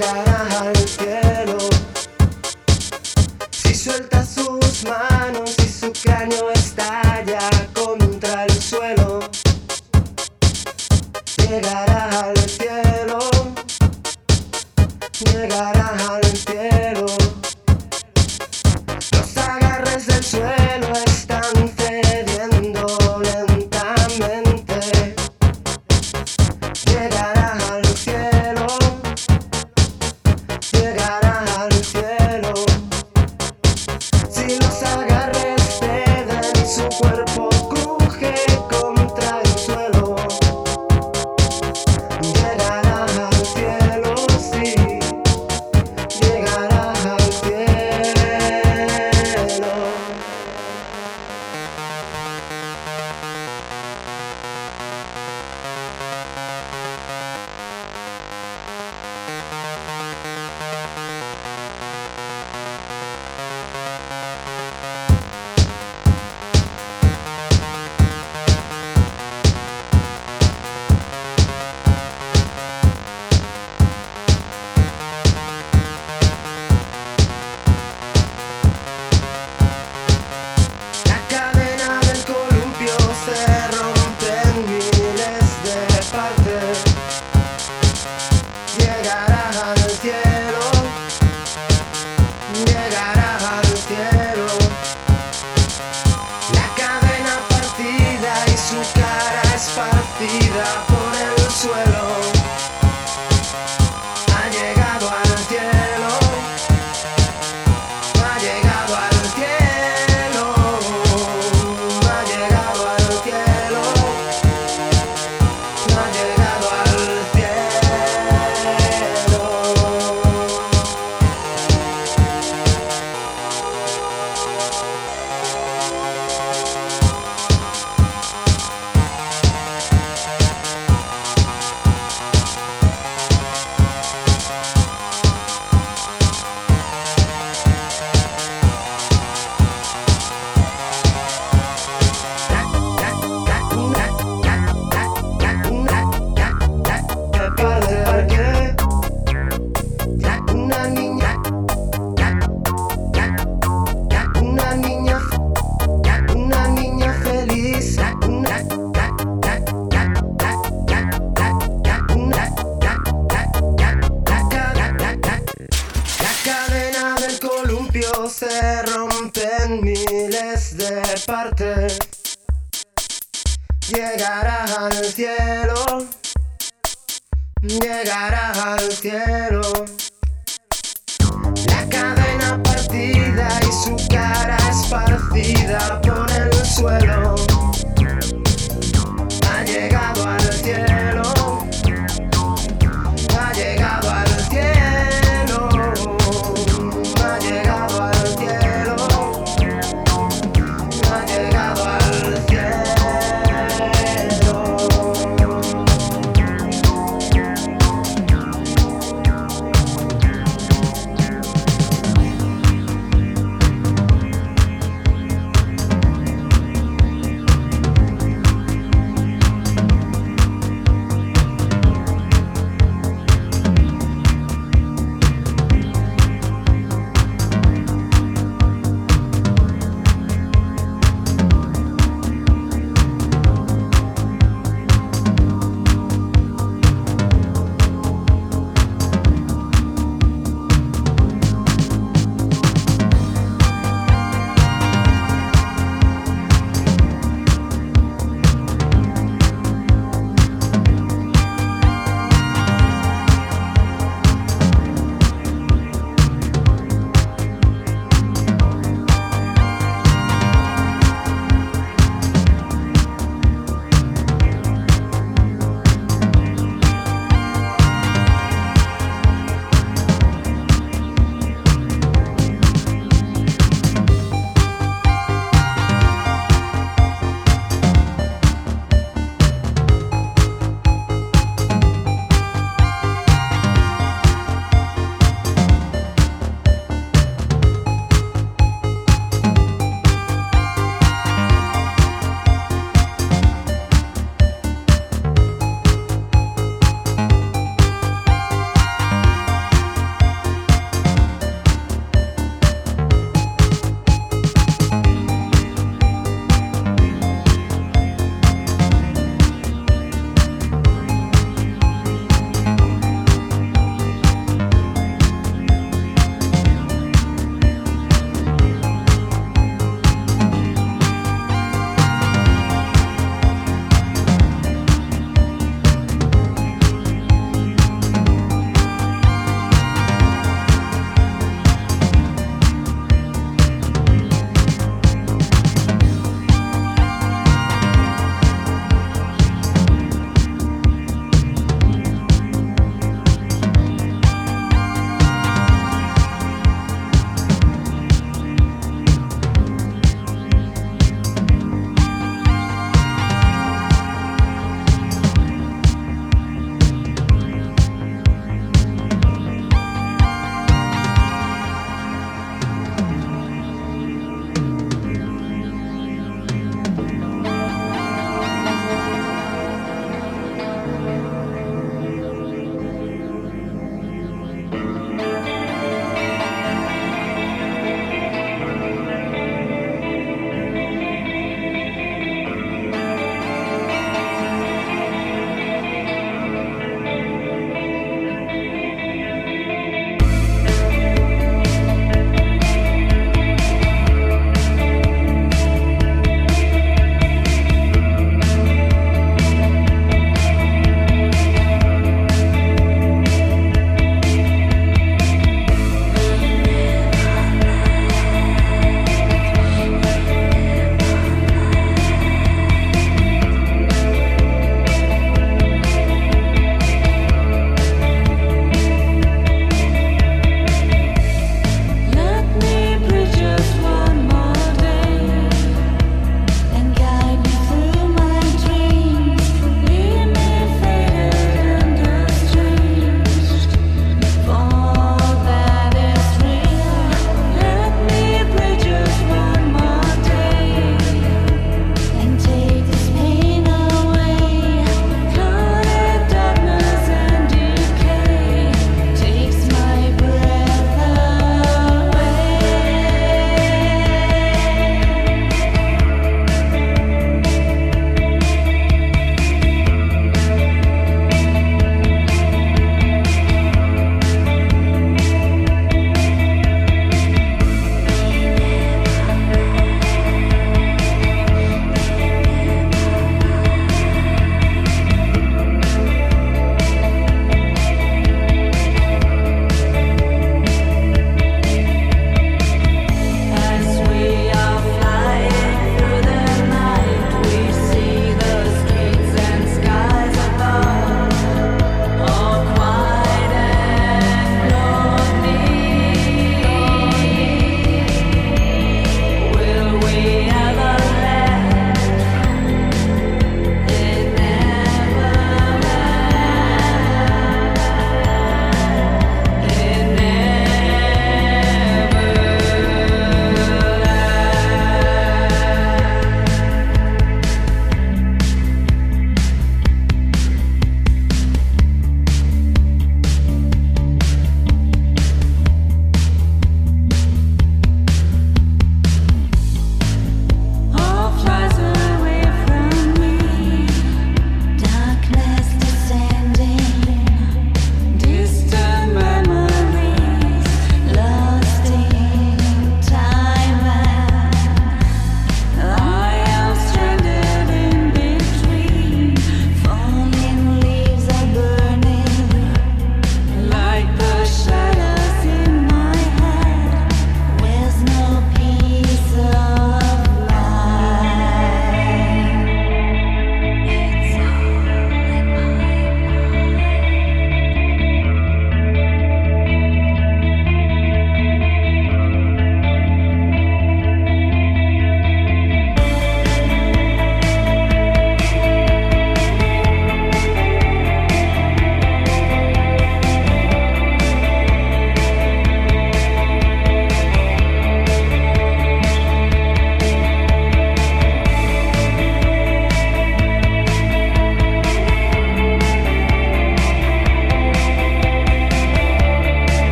llegará al cielo. Si suelta sus manos y su cráneo estalla contra el suelo, llegará al cielo, llegará al cielo. Los agarres del suelo están cediendo lentamente, llegará al cielo, llegará al cielo. Si los agarres ceden y su cuerpo cruje contra el suelo, llegará al cielo, sí, llegará al cielo. La cadena del columpio se rompe en miles de partes, llegará al cielo, llegará al cielo. La cadena partida y su cara esparcida por el suelo, ha llegado al cielo, ha llegado al cielo, ha llegado al cielo, ha llegado al cielo. Una niña feliz, la cadena del columpio se rompe en miles de partes, llegará al cielo, llegará al cielo. La cadena partida y su cara esparcida por el suelo, ha llegado al cielo, ha llegado al cielo, ha llegado al cielo, ha llegado al cielo.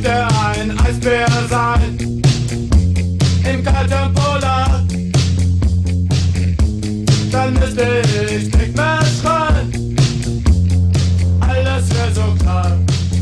möchte ein Eisbär sein, im kalten Polar. Dann müsste ich nicht mehr schreien, alles wäre so klar.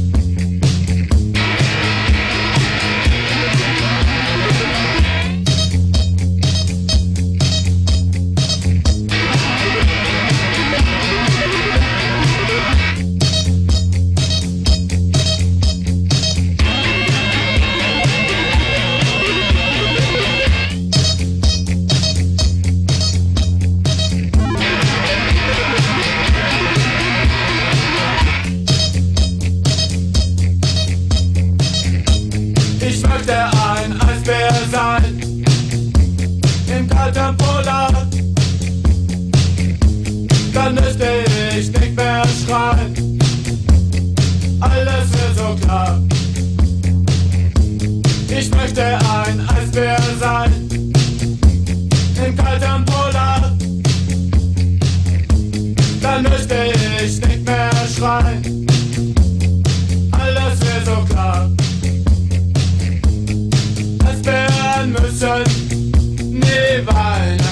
Ich möchte ein Eisbär sein, im kalten Polar. Dann müsste ich nicht mehr schreien, alles wäre so klar. Ich möchte ein Eisbär sein, im kalten Polar. Dann müsste ich nicht mehr schreien, alles wäre so klar. Eisbären müssen nie weinen.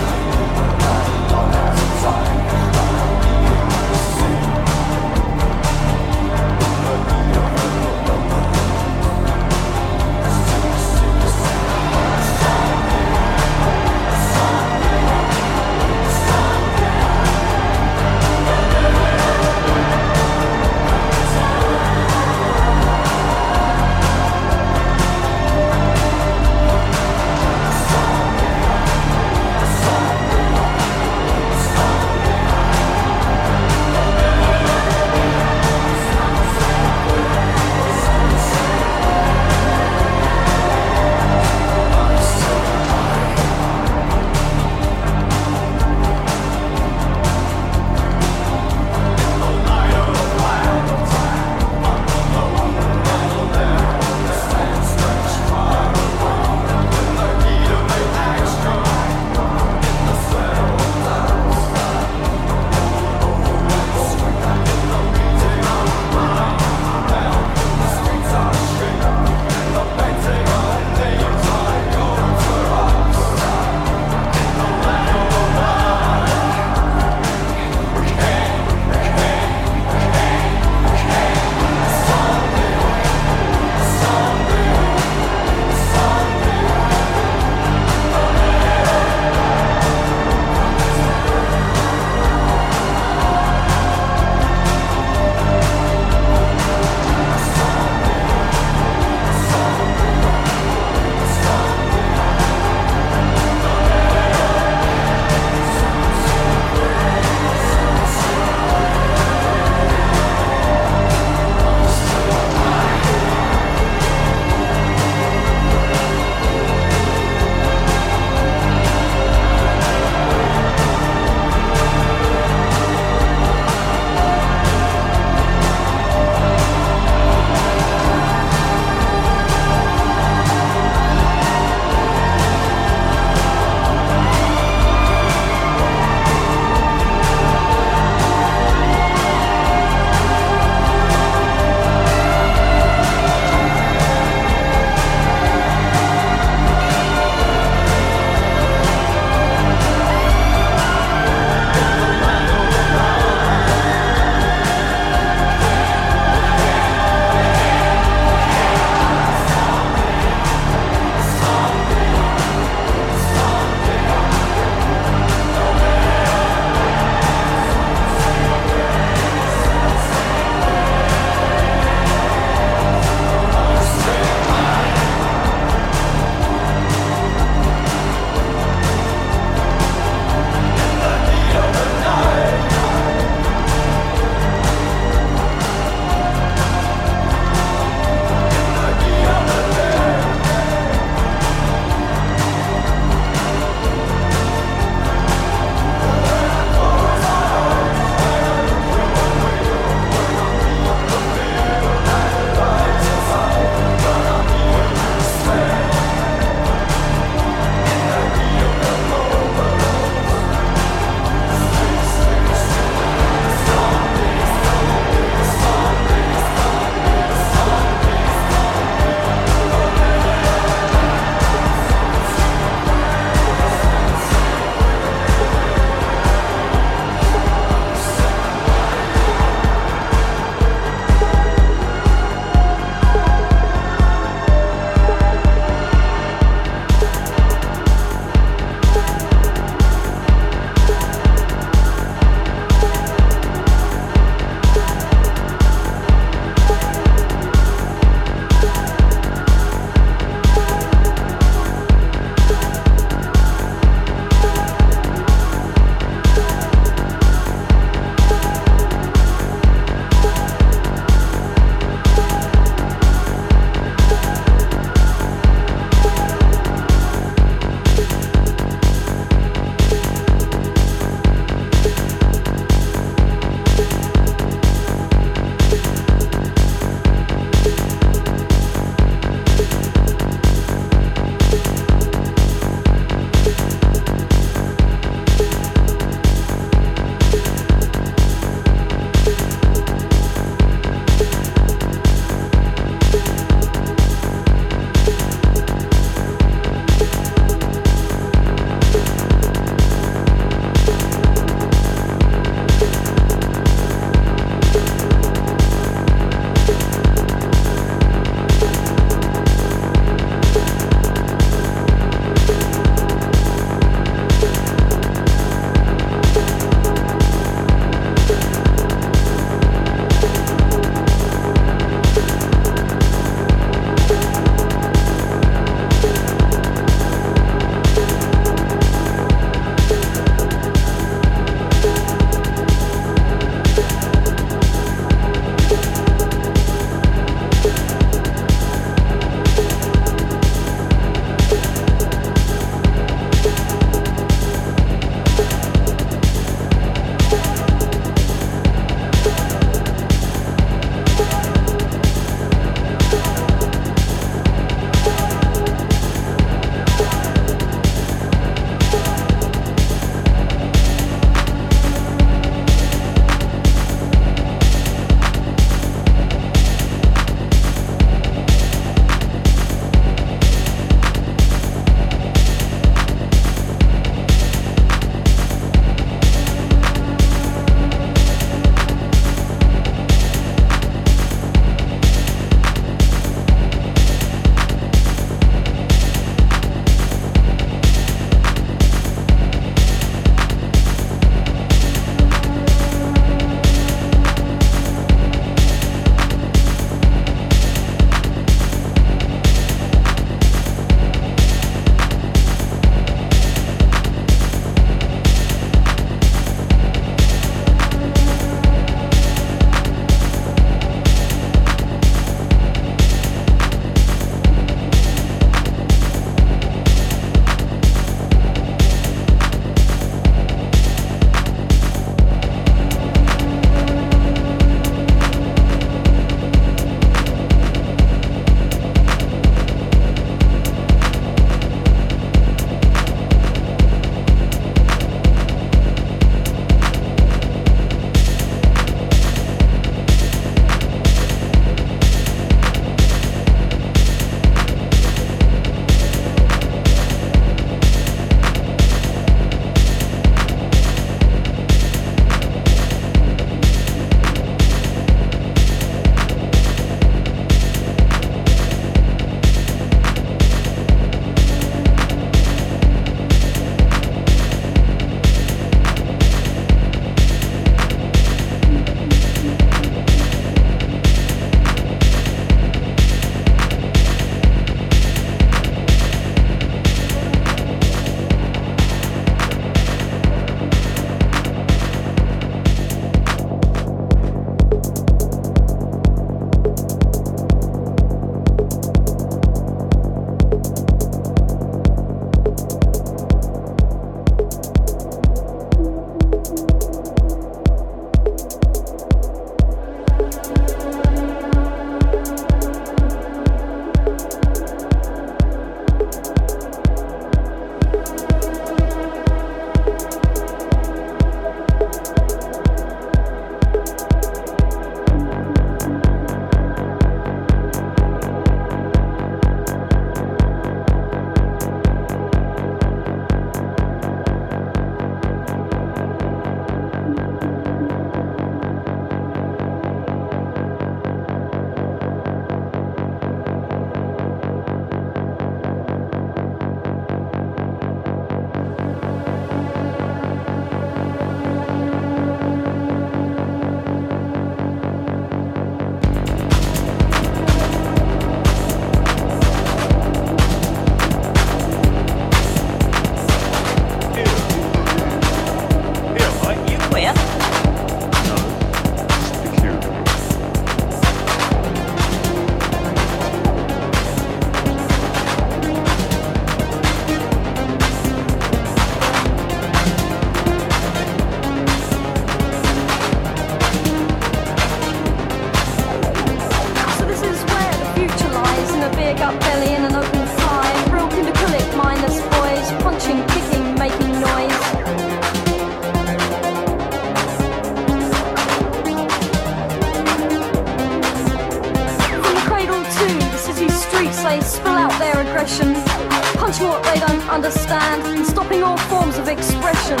punching what they don't understand, and stopping all forms of expression.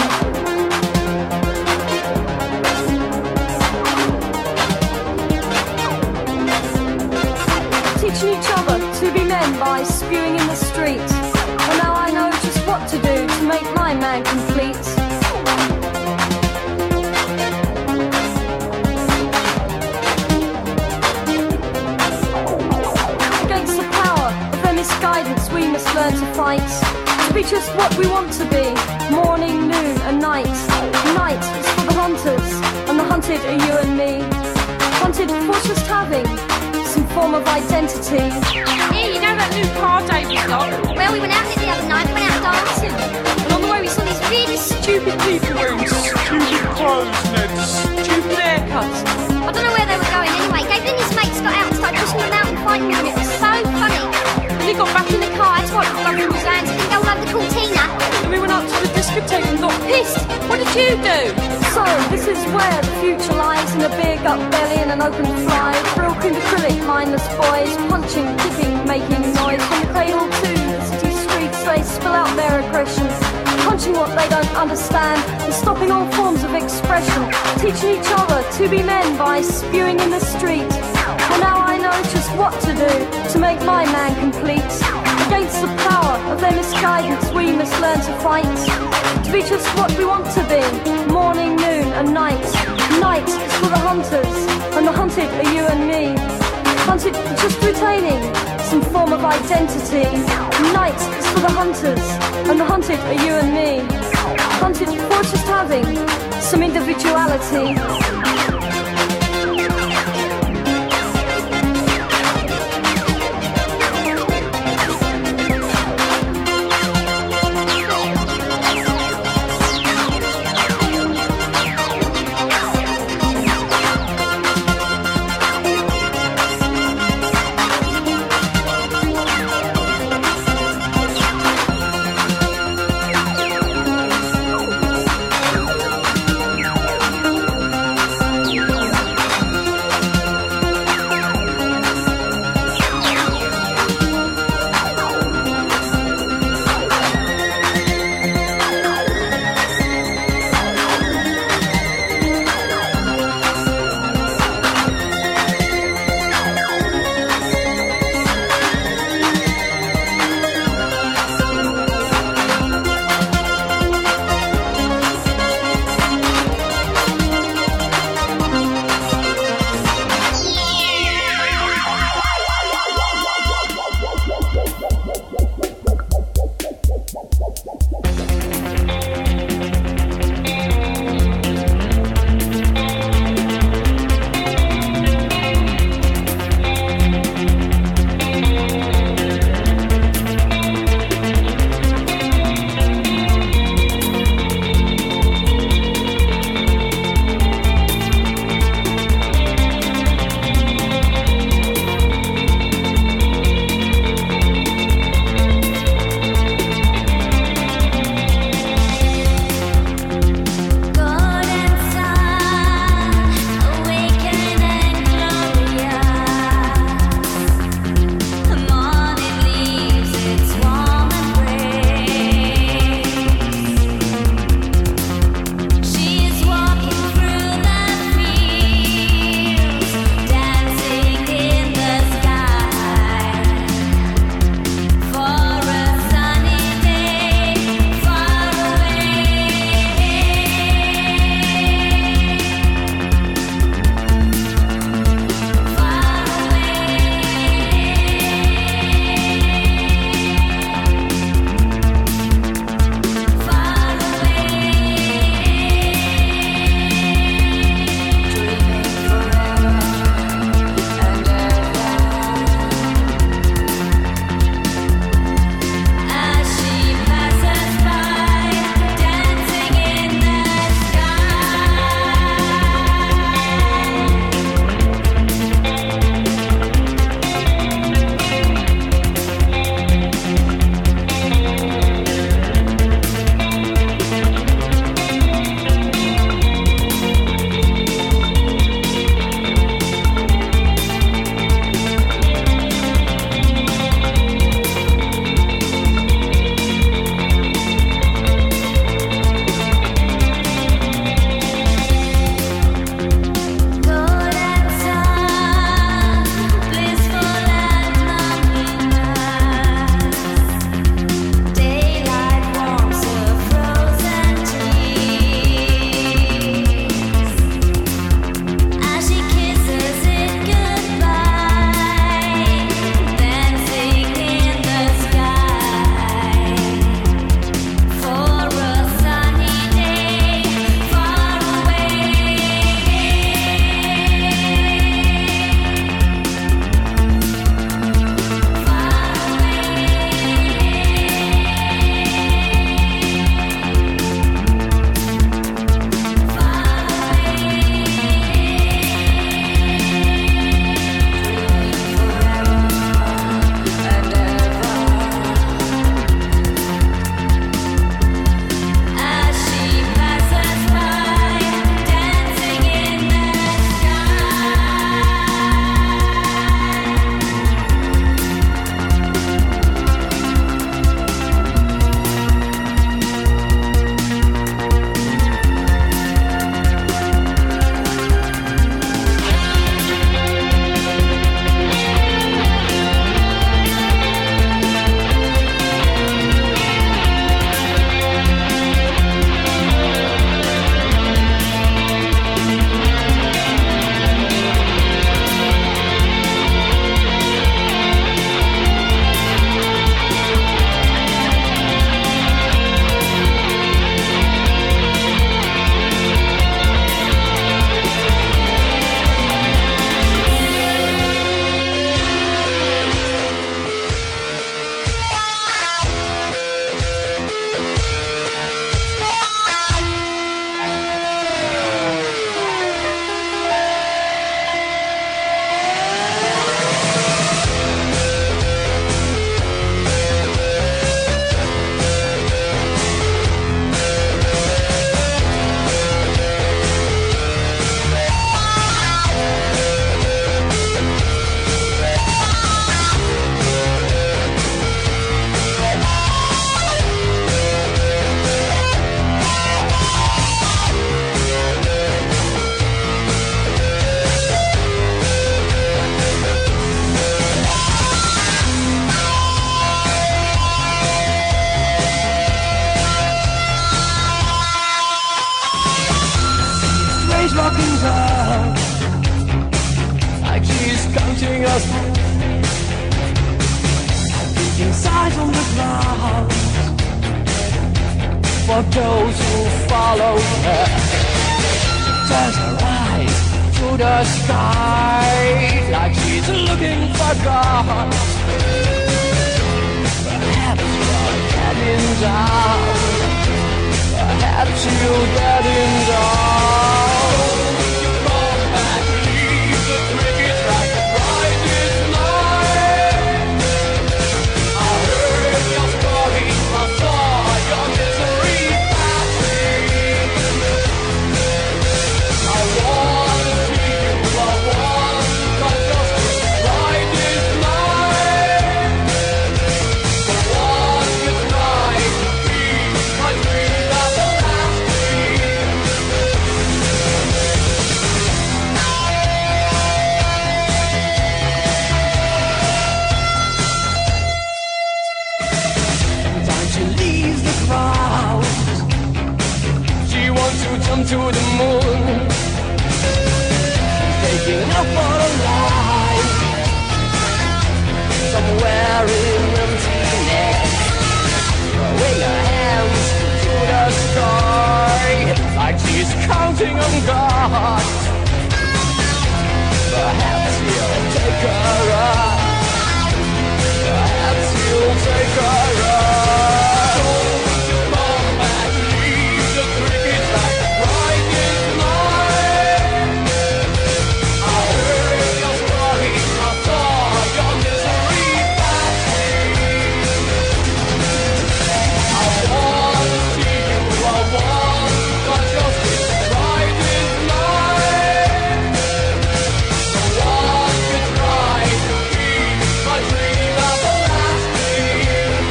Teaching each other to be men by spewing in the street. And now I know just what to do to make my man complete. Against the power of their misguidance, we must learn to fight. To be just what we want to be, morning, noon and night. Night is for the hunters, and the hunted are you and me. Hunted for just having some form of identity. Hey, you know that new car David's got? Well, we went out in it the other night, we went out dancing. And on the way we saw these really stupid people wearing Stupid clothes, Ned. Stupid haircuts. I don't know where they were going anyway. David and his mates got out and started pushing them out and fighting them. It was so funny. When he got back in the car, I had to wipe the blood from his hands. He didn't go over the Cortina. and we went up to the discotheque and got pissed. What did you do? So, this is where the future lies, in a big gut belly and an open fly. Real cream acrylic, mindless boys, punching, kicking, making noise. From the cradle to the city streets, they spill out their aggression, punching what they don't understand, and stopping all forms of expression. Teaching each other to be men by spewing in the street. And now I know just what to do to make my man complete. Against the power of their misguidance, we must learn to fight. To be just what we want to be, morning, noon and night. Night is for the hunters, and the hunted are you and me. Hunted for just retaining some form of identity. Night is for the hunters, and the hunted are you and me. Hunted for just having some individuality. just inside on the ground for those who follow her. Turns her eyes to the sky like she's looking for God. Perhaps you're getting down. Perhaps you're getting down. You come back, leave the cricket track right this night. I heard your story, I saw your misery passing. I want to see you, I want to touch your skin right this night. For one good night to be my dream everlasting. Time to leave the crowd. She wants to jump to the moon. Taking up on a line somewhere in emptiness. Throwing her hands to the sky like she's counting on God. Perhaps he'll take her up. Perhaps he'll take her up. Don't you come back, leave the cricket track right this night. I heard your story, I saw your misery passing. I want to see you, I want to touch your skin right this night. So one good night to be my dream everlasting.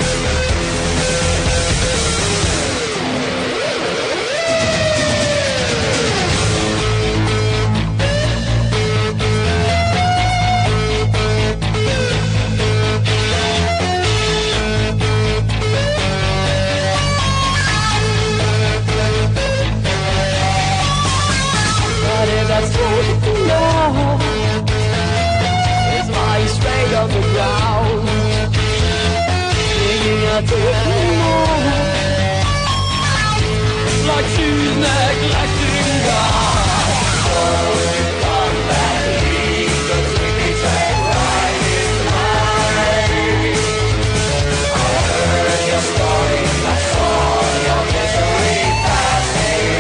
But if that's what you know, it's lying straight on the ground, singing a different note, like she's neglecting God. Oh, you come back, leave the cricket track right this night. I heard your story, I saw your misery passing.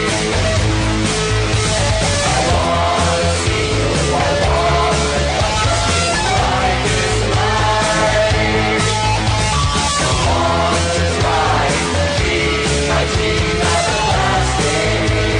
I want to see you, I want to touch your skin right this night. Someone to try to be my dream everlasting.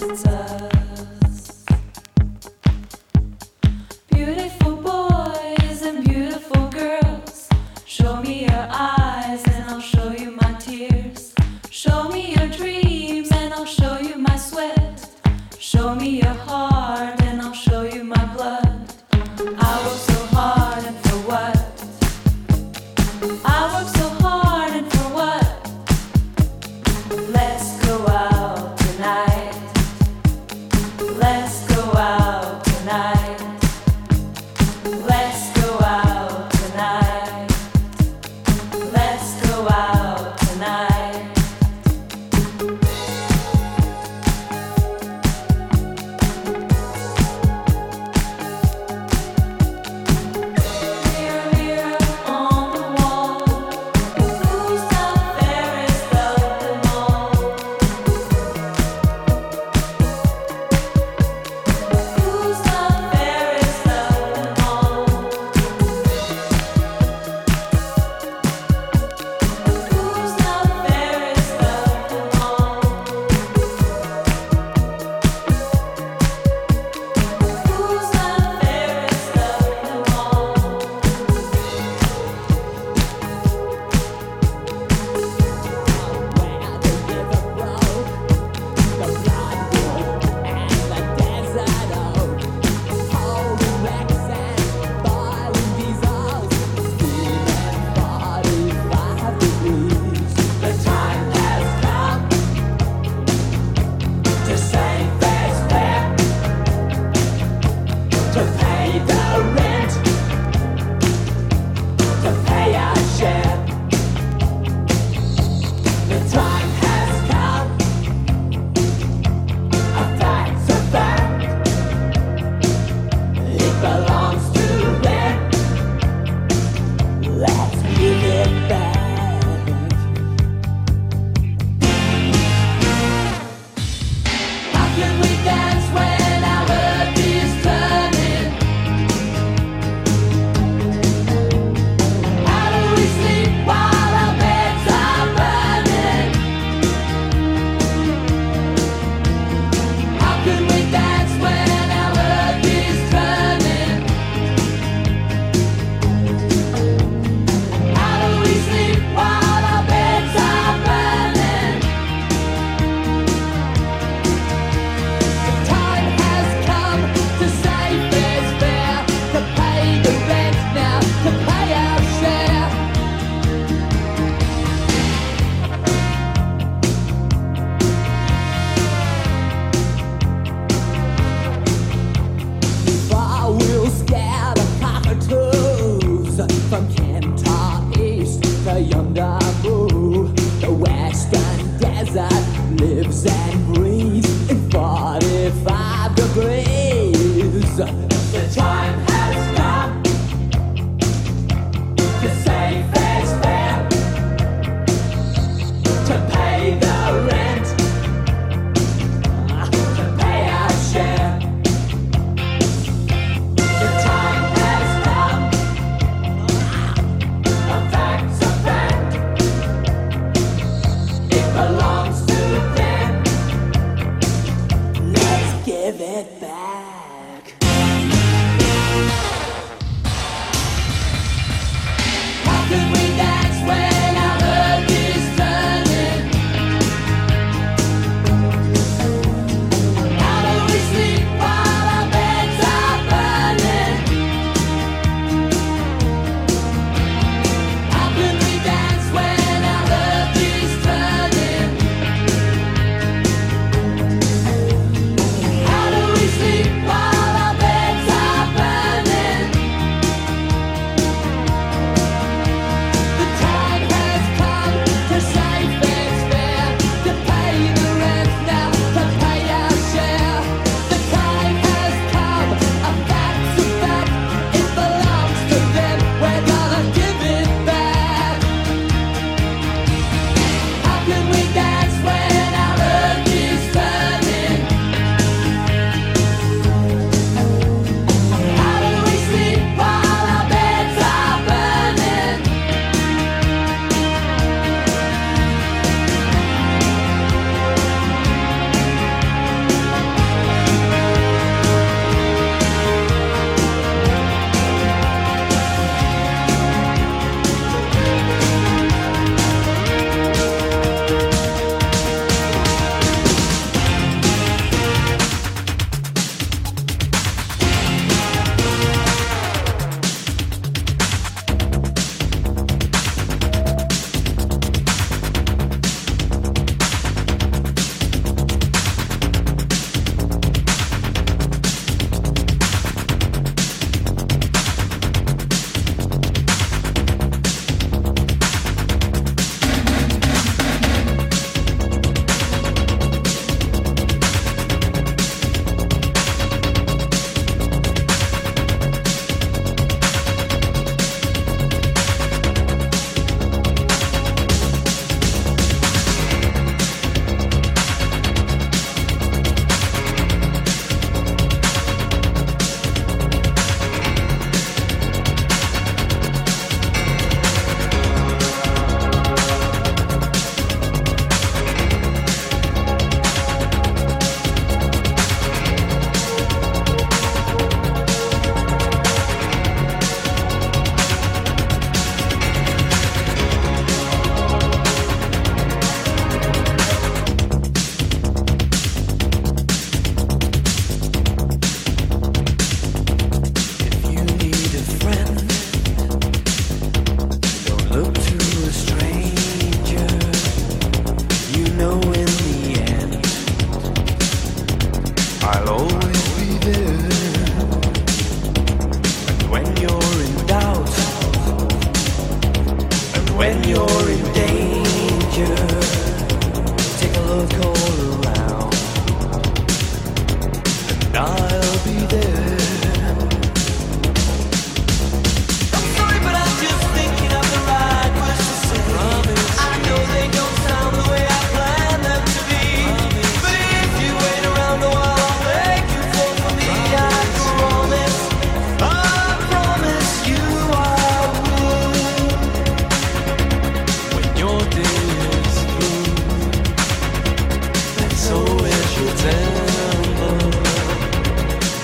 it's us. Beautiful boys and beautiful girls, show me your eyes and I'll show you my tears. Show me your dreams and I'll show you my sweat. Show me your heart and I'll show you my blood. I work so hard and for what? I work so hard and for what? Let's go out tonight. Let's go out tonight. Let's go out tonight. Let's go out tonight. Mirror, mirror on the wall, who's the fairest of them all? Who's the fairest of them all? Who's the fairest of them all? Who's the fairest of them all? The time has come to say fair's fair, to pay the rent, to pay our share. The time has come, a fact's a fact. It belongs to them. Let's give it back. How can we dance when our earth is turning? How do we sleep while our beds are burning? How can we dance when our earth is turning? How do we sleep while our beds are burning? The time has come to say fair's fair, to pay the rent now, to pay our share. I will scare the cockatoos from Kentar East to Yongamu. The western desert lives and breathes in 45 degrees. The time has come to say fair's fair, to pay the rent, to pay our share. The time has come, a fact's a fact. It belongs to them. Let's give it back.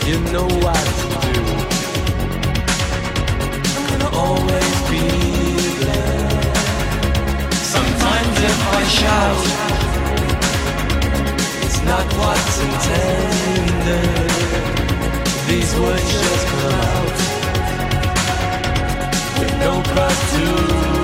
You know what to do. I'm gonna always be there. Sometimes if I shout, it's not what's intended. These words just come out with no purpose to